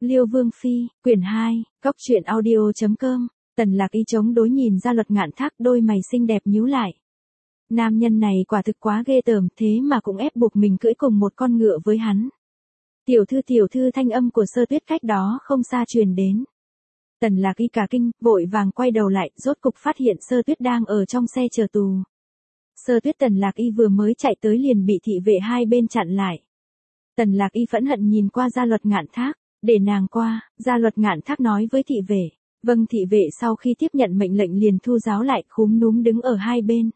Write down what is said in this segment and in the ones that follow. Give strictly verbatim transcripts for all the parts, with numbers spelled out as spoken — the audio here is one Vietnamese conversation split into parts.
Liêu Vương Phi, quyển hai, góc truyện audio chấm com, Tần Lạc Y chống đối nhìn Gia Luật Ngạn Thác, đôi mày xinh đẹp nhíu lại. Nam nhân này quả thực quá ghê tởm, thế mà cũng ép buộc mình cưỡi cùng một con ngựa với hắn. Tiểu thư tiểu thư, thanh âm của Sơ Tuyết cách đó không xa truyền đến. Tần Lạc Y cả kinh, vội vàng quay đầu lại, rốt cục phát hiện Sơ Tuyết đang ở trong xe chờ tù. Sơ Tuyết, Tần Lạc Y vừa mới chạy tới liền bị thị vệ hai bên chặn lại. Tần Lạc Y phẫn hận nhìn qua Gia Luật Ngạn Thác, để nàng qua. Gia Luật Ngạn Thác nói với thị vệ. Vâng. Thị vệ sau khi tiếp nhận mệnh lệnh liền thu giáo lại, khúm núm đứng ở hai bên.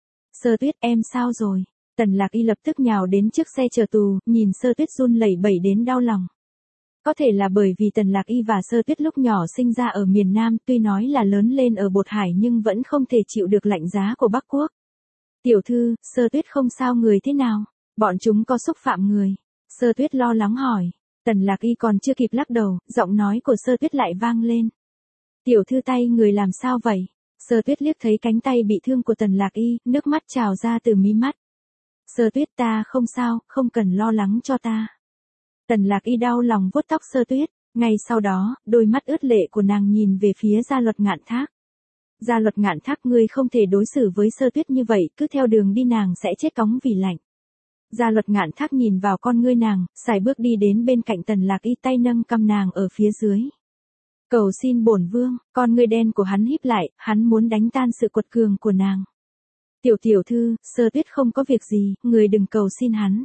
Sơ Tuyết, em sao rồi? Tần Lạc Y lập tức nhào đến trước xe chờ tù, nhìn Sơ Tuyết run lẩy bẩy đến đau lòng. Có thể là bởi vì Tần Lạc Y và Sơ Tuyết lúc nhỏ sinh ra ở miền Nam, tuy nói là lớn lên ở Bột Hải nhưng vẫn không thể chịu được lạnh giá của Bắc Quốc. Tiểu thư, Sơ Tuyết không sao, người thế nào? Bọn chúng có xúc phạm người? Sơ Tuyết lo lắng hỏi. Tần Lạc Y còn chưa kịp lắc đầu, giọng nói của Sơ Tuyết lại vang lên. Tiểu thư, tay người làm sao vậy? Sơ Tuyết liếc thấy cánh tay bị thương của Tần Lạc Y, nước mắt trào ra từ mí mắt. Sơ Tuyết, ta không sao, không cần lo lắng cho ta. Tần Lạc Y đau lòng vuốt tóc Sơ Tuyết, ngay sau đó, đôi mắt ướt lệ của nàng nhìn về phía Gia Luật Ngạn Thác. Gia Luật Ngạn Thác, ngươi không thể đối xử với Sơ Tuyết như vậy, cứ theo đường đi nàng sẽ chết cóng vì lạnh. Gia Luật Ngạn Thác nhìn vào con ngươi nàng, sải bước đi đến bên cạnh Tần Lạc Y, tay nâng cằm nàng ở phía dưới. Cầu xin bổn vương. Con ngươi đen của hắn híp lại, hắn muốn đánh tan sự quật cường của nàng. Tiểu tiểu thư, Sơ Tuyết không có việc gì, người đừng cầu xin hắn.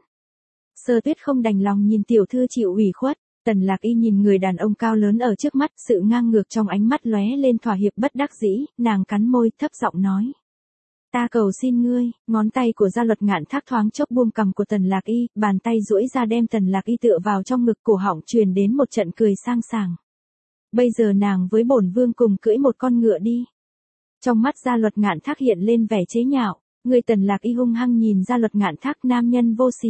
Sơ Tuyết không đành lòng nhìn tiểu thư chịu ủy khuất. Tần Lạc Y nhìn người đàn ông cao lớn ở trước mắt, sự ngang ngược trong ánh mắt lóe lên thỏa hiệp bất đắc dĩ, nàng cắn môi, thấp giọng nói. Ta cầu xin ngươi. Ngón tay của Gia Luật Ngạn Thác thoáng chốc buông cằm của Tần Lạc Y, bàn tay duỗi ra đem Tần Lạc Y tựa vào trong ngực, cổ họng truyền đến một trận cười sang sảng. Bây giờ nàng với bổn vương cùng cưỡi một con ngựa đi. Trong mắt Gia Luật Ngạn Thác hiện lên vẻ chế nhạo, người Tần Lạc Y hung hăng nhìn Gia Luật Ngạn Thác, nam nhân vô sỉ.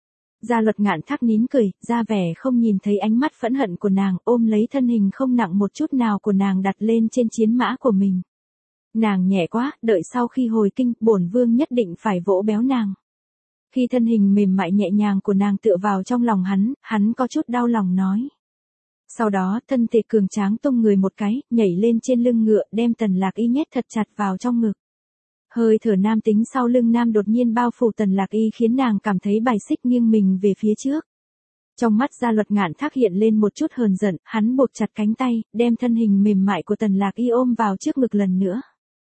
Gia Luật Ngạn Thác nín cười, ra vẻ không nhìn thấy ánh mắt phẫn hận của nàng, ôm lấy thân hình không nặng một chút nào của nàng đặt lên trên chiến mã của mình. Nàng nhẹ quá, đợi sau khi hồi kinh, bổn vương nhất định phải vỗ béo nàng. Khi thân hình mềm mại nhẹ nhàng của nàng tựa vào trong lòng hắn, hắn có chút đau lòng nói. Sau đó, thân thể cường tráng tung người một cái, nhảy lên trên lưng ngựa, đem Tần Lạc Y nhét thật chặt vào trong ngực. Hơi thở nam tính sau lưng nam đột nhiên bao phủ Tần Lạc Y, khiến nàng cảm thấy bài xích, nghiêng mình về phía trước. Trong mắt Gia Luật Ngạn Thác hiện lên một chút hờn giận, hắn buộc chặt cánh tay, đem thân hình mềm mại của Tần Lạc Y ôm vào trước ngực lần nữa.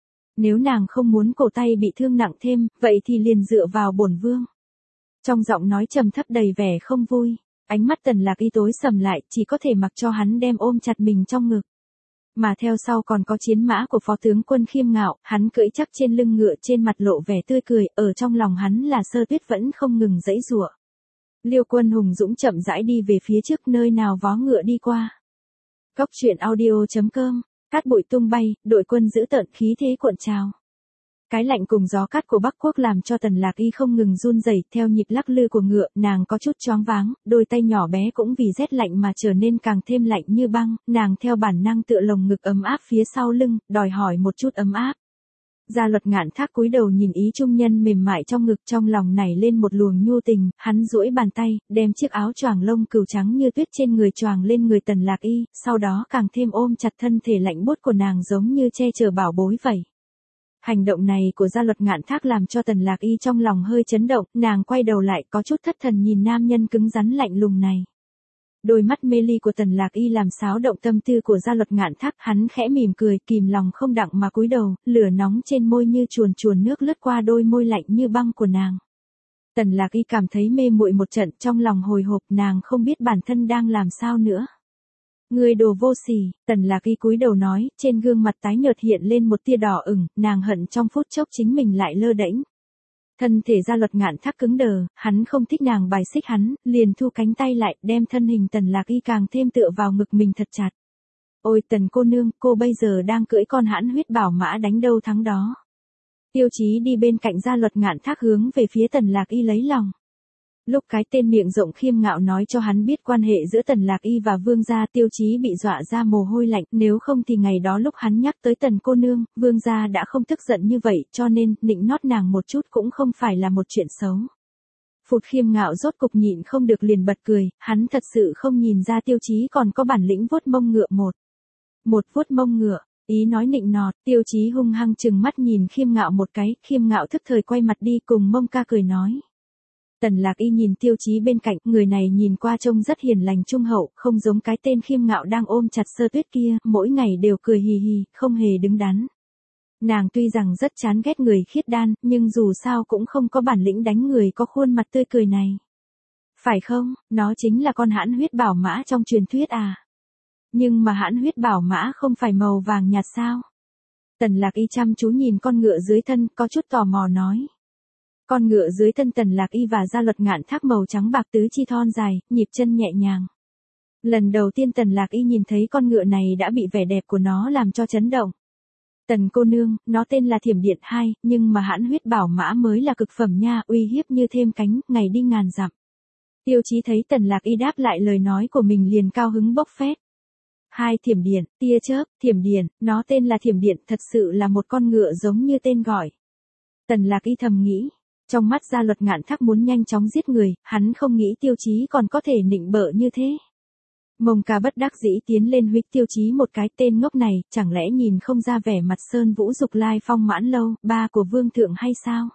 Nếu nàng không muốn cổ tay bị thương nặng thêm, vậy thì liền dựa vào bổn vương. Trong giọng nói trầm thấp đầy vẻ không vui, ánh mắt Tần Lạc Y tối sầm lại, chỉ có thể mặc cho hắn đem ôm chặt mình trong ngực. Mà theo sau còn có chiến mã của phó tướng quân Khiêm Ngạo, hắn cưỡi chắc trên lưng ngựa, trên mặt lộ vẻ tươi cười, ở trong lòng hắn là Sơ Tuyết vẫn không ngừng giãy giụa. Liêu Quân hùng dũng chậm rãi đi về phía trước, nơi nào vó ngựa đi qua. Góc truyện audio chấm com, cát bụi tung bay, đội quân giữ tợn khí thế cuộn trào. Cái lạnh cùng gió cát của Bắc Quốc làm cho Tần Lạc Y không ngừng run rẩy, theo nhịp lắc lư của ngựa, nàng có chút choáng váng, đôi tay nhỏ bé cũng vì rét lạnh mà trở nên càng thêm lạnh như băng, nàng theo bản năng tựa lồng ngực ấm áp phía sau lưng, đòi hỏi một chút ấm áp. Gia Luật Ngạn Thác cúi đầu nhìn ý trung nhân mềm mại trong ngực, trong lòng nảy lên một luồng nhu tình, hắn duỗi bàn tay, đem chiếc áo choàng lông cừu trắng như tuyết trên người choàng lên người Tần Lạc Y, sau đó càng thêm ôm chặt thân thể lạnh buốt của nàng giống như che chở bảo bối vậy. Hành động này của Gia Luật Ngạn Thác làm cho Tần Lạc Y trong lòng hơi chấn động, nàng quay đầu lại có chút thất thần nhìn nam nhân cứng rắn lạnh lùng này. Đôi mắt mê ly của Tần Lạc Y làm xáo động tâm tư của Gia Luật Ngạn Thác, hắn khẽ mỉm cười, kìm lòng không đặng mà cúi đầu, lửa nóng trên môi như chuồn chuồn nước lướt qua đôi môi lạnh như băng của nàng. Tần Lạc Y cảm thấy mê muội một trận, trong lòng hồi hộp, nàng không biết bản thân đang làm sao nữa. Người đồ vô sỉ. Tần Lạc Y cúi đầu nói, trên gương mặt tái nhợt hiện lên một tia đỏ ửng, nàng hận trong phút chốc chính mình lại lơ đễnh. Thân thể Gia Luật Ngạn Thác cứng đờ, hắn không thích nàng bài xích hắn, liền thu cánh tay lại, đem thân hình Tần Lạc Y càng thêm tựa vào ngực mình thật chặt. Ôi Tần cô nương, cô bây giờ đang cưỡi con hãn huyết bảo mã, đánh đâu thắng đó. Tiêu Chí đi bên cạnh Gia Luật Ngạn Thác hướng về phía Tần Lạc Y lấy lòng. Lúc cái tên miệng rộng Khiêm Ngạo nói cho hắn biết quan hệ giữa Tần Lạc Y và Vương gia, Tiêu Chí bị dọa ra mồ hôi lạnh, nếu không thì ngày đó lúc hắn nhắc tới Tần cô nương, Vương gia đã không tức giận như vậy, cho nên, nịnh nót nàng một chút cũng không phải là một chuyện xấu. Phụt Khiêm Ngạo rốt cục nhịn không được liền bật cười, hắn thật sự không nhìn ra Tiêu Chí còn có bản lĩnh vuốt mông ngựa một. Một vuốt mông ngựa, ý nói nịnh nọt, Tiêu Chí hung hăng chừng mắt nhìn Khiêm Ngạo một cái, Khiêm Ngạo thức thời quay mặt đi cùng mông ca cười nói. Tần Lạc Y nhìn Tiêu Chí bên cạnh, người này nhìn qua trông rất hiền lành trung hậu, không giống cái tên Khiêm Ngạo đang ôm chặt Sơ Tuyết kia, mỗi ngày đều cười hì hì, không hề đứng đắn. Nàng tuy rằng rất chán ghét người khiết đan, nhưng dù sao cũng không có bản lĩnh đánh người có khuôn mặt tươi cười này. Phải không, nó chính là con hãn huyết bảo mã trong truyền thuyết à. Nhưng mà hãn huyết bảo mã không phải màu vàng nhạt sao? Tần Lạc Y chăm chú nhìn con ngựa dưới thân, có chút tò mò nói. Con ngựa dưới thân Tần Lạc Y và Gia Luật Ngạn Thác màu trắng bạc tứ chi thon dài, nhịp chân nhẹ nhàng. Lần đầu tiên Tần Lạc Y nhìn thấy con ngựa này đã bị vẻ đẹp của nó làm cho chấn động. Tần cô nương, nó tên là Thiểm Điện hai, nhưng mà hãn huyết bảo mã mới là cực phẩm nha, uy hiếp như thêm cánh, ngày đi ngàn dặm. Tiêu Chí thấy Tần Lạc Y đáp lại lời nói của mình liền cao hứng bốc phét. Hai Thiểm Điện, tia chớp, Thiểm Điện, nó tên là Thiểm Điện, thật sự là một con ngựa giống như tên gọi. Tần Lạc Y thầm nghĩ, trong mắt Gia Luật Ngạn Thác muốn nhanh chóng giết người, hắn không nghĩ Tiêu Chí còn có thể nịnh bợ như thế. Mông ca bất đắc dĩ tiến lên huých Tiêu Chí một cái, tên ngốc này, chẳng lẽ nhìn không ra vẻ mặt Sơn Vũ Dục Lai Phong Mãn Lâu, ba của vương thượng hay sao?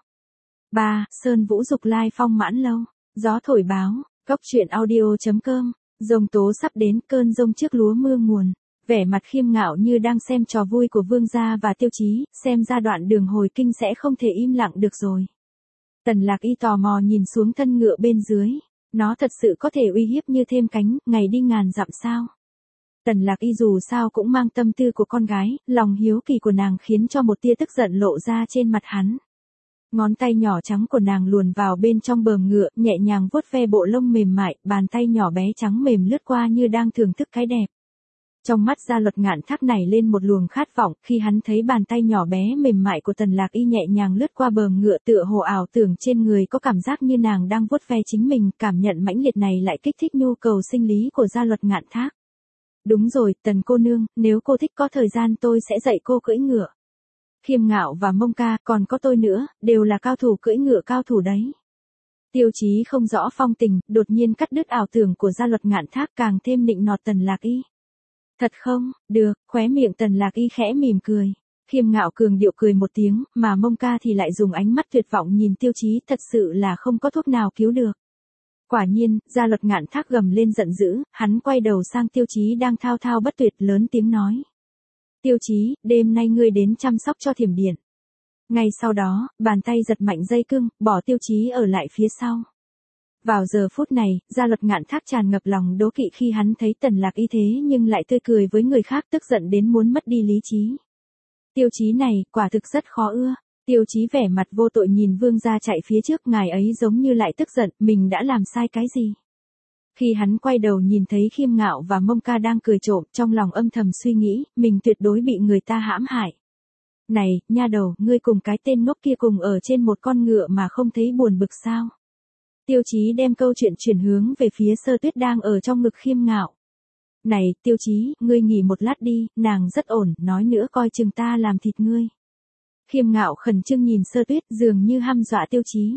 Ba, Sơn Vũ Dục Lai Phong Mãn Lâu, gió thổi báo, cốc truyện audio chấm com, rông tố sắp đến, cơn rông trước lúa mưa nguồn, vẻ mặt Khiêm Ngạo như đang xem trò vui của vương gia và Tiêu Chí, xem ra đoạn đường hồi kinh sẽ không thể im lặng được rồi. Tần Lạc Y tò mò nhìn xuống thân ngựa bên dưới. Nó thật sự có thể uy hiếp như thêm cánh, ngày đi ngàn dặm sao? Tần Lạc Y dù sao cũng mang tâm tư của con gái, lòng hiếu kỳ của nàng khiến cho một tia tức giận lộ ra trên mặt hắn. Ngón tay nhỏ trắng của nàng luồn vào bên trong bờm ngựa, nhẹ nhàng vuốt ve bộ lông mềm mại, bàn tay nhỏ bé trắng mềm lướt qua như đang thưởng thức cái đẹp. Trong mắt Gia Luật Ngạn Thác nảy lên một luồng khát vọng, khi hắn thấy bàn tay nhỏ bé mềm mại của Tần Lạc Y nhẹ nhàng lướt qua bờm ngựa tựa hồ ảo tưởng trên người có cảm giác như nàng đang vuốt ve chính mình, cảm nhận mãnh liệt này lại kích thích nhu cầu sinh lý của Gia Luật Ngạn Thác. Đúng rồi, Tần cô nương, nếu cô thích có thời gian tôi sẽ dạy cô cưỡi ngựa. Khiêm Ngạo và Mông ca, còn có tôi nữa, đều là cao thủ cưỡi ngựa cao thủ đấy. Tiêu Chí không rõ phong tình, đột nhiên cắt đứt ảo tưởng của Gia Luật Ngạn Thác, càng thêm nịnh nọt Tần Lạc Y. Thật không, được, khóe miệng Tần Lạc Y khẽ mỉm cười. Khiêm Ngạo cường điệu cười một tiếng, mà Mông ca thì lại dùng ánh mắt tuyệt vọng nhìn Tiêu Chí, thật sự là không có thuốc nào cứu được. Quả nhiên, Gia Luật Ngạn Thác gầm lên giận dữ, hắn quay đầu sang Tiêu Chí đang thao thao bất tuyệt, lớn tiếng nói. Tiêu Chí, đêm nay ngươi đến chăm sóc cho Thiểm Điện. Ngay sau đó, bàn tay giật mạnh dây cương, bỏ Tiêu Chí ở lại phía sau. Vào giờ phút này, Gia Luật Ngạn Thác tràn ngập lòng đố kỵ khi hắn thấy Tần Lạc Y thế nhưng lại tươi cười với người khác, tức giận đến muốn mất đi lý trí. Tiêu Chí này, quả thực rất khó ưa. Tiêu Chí vẻ mặt vô tội nhìn vương gia chạy phía trước, ngài ấy giống như lại tức giận, mình đã làm sai cái gì? Khi hắn quay đầu nhìn thấy Khiêm Ngạo và Mông ca đang cười trộm, trong lòng âm thầm suy nghĩ, mình tuyệt đối bị người ta hãm hại. Này, nha đầu, ngươi cùng cái tên ngốc kia cùng ở trên một con ngựa mà không thấy buồn bực sao? Tiêu Chí đem câu chuyện chuyển hướng về phía Sơ Tuyết đang ở trong ngực Khiêm Ngạo. Này, Tiêu Chí, ngươi nghỉ một lát đi, nàng rất ổn, nói nữa coi chừng ta làm thịt ngươi. Khiêm Ngạo khẩn trương nhìn Sơ Tuyết, dường như hăm dọa Tiêu Chí.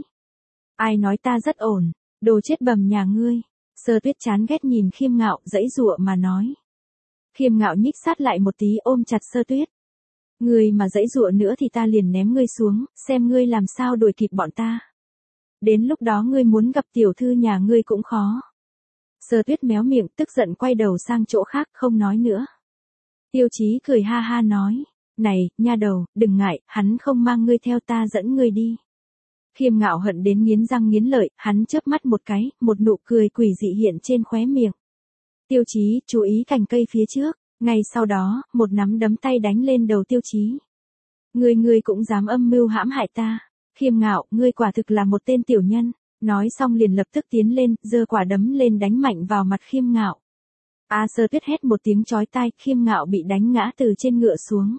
Ai nói ta rất ổn, đồ chết bầm nhà ngươi. Sơ Tuyết chán ghét nhìn Khiêm Ngạo, giãy giụa mà nói. Khiêm Ngạo nhích sát lại một tí ôm chặt Sơ Tuyết. Ngươi mà giãy giụa nữa thì ta liền ném ngươi xuống, xem ngươi làm sao đuổi kịp bọn ta. Đến lúc đó ngươi muốn gặp tiểu thư nhà ngươi cũng khó. Sơ Tuyết méo miệng, tức giận quay đầu sang chỗ khác, không nói nữa. Tiêu Chí cười ha ha nói, này, nha đầu, đừng ngại, hắn không mang ngươi theo, ta dẫn ngươi đi. Khiêm Ngạo hận đến nghiến răng nghiến lợi, hắn chớp mắt một cái, một nụ cười quỷ dị hiện trên khóe miệng. Tiêu Chí, chú ý cành cây phía trước, ngay sau đó, một nắm đấm tay đánh lên đầu Tiêu Chí. Ngươi ngươi cũng dám âm mưu hãm hại ta. Khiêm Ngạo, ngươi quả thực là một tên tiểu nhân. Nói xong liền lập tức tiến lên, giơ quả đấm lên đánh mạnh vào mặt Khiêm Ngạo. A Sơ Tuyết hét một tiếng chói tai, Khiêm Ngạo bị đánh ngã từ trên ngựa xuống.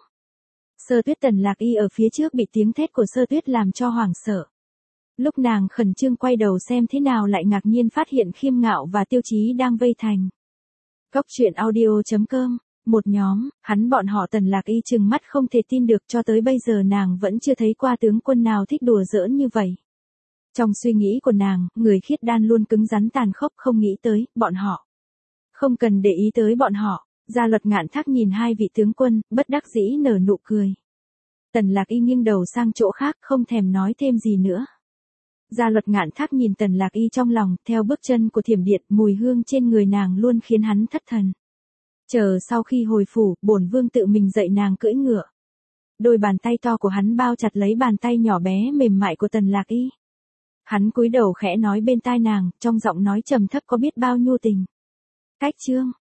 Sơ Tuyết Tần Lạc Y ở phía trước bị tiếng thét của Sơ Tuyết làm cho hoảng sợ. Lúc nàng khẩn trương quay đầu xem thế nào lại ngạc nhiên phát hiện Khiêm Ngạo và Tiêu Chí đang vây thành. Cốc truyện audio chấm com, một nhóm, hắn bọn họ Tần Lạc Y trừng mắt không thể tin được, cho tới bây giờ nàng vẫn chưa thấy qua tướng quân nào thích đùa giỡn như vậy. Trong suy nghĩ của nàng, người khiết đan luôn cứng rắn tàn khốc, không nghĩ tới, bọn họ. Không cần để ý tới bọn họ. Gia Luật Ngạn Thác nhìn hai vị tướng quân, bất đắc dĩ nở nụ cười. Tần Lạc Y nghiêng đầu sang chỗ khác, không thèm nói thêm gì nữa. Gia Luật Ngạn Thác nhìn Tần Lạc Y trong lòng, theo bước chân của thiểm điện, mùi hương trên người nàng luôn khiến hắn thất thần. Chờ sau khi hồi phủ, bổn vương tự mình dạy nàng cưỡi ngựa. Đôi bàn tay to của hắn bao chặt lấy bàn tay nhỏ bé mềm mại của Tần Lạc Y. Hắn cúi đầu khẽ nói bên tai nàng, trong giọng nói trầm thấp có biết bao nhu tình. Cách chương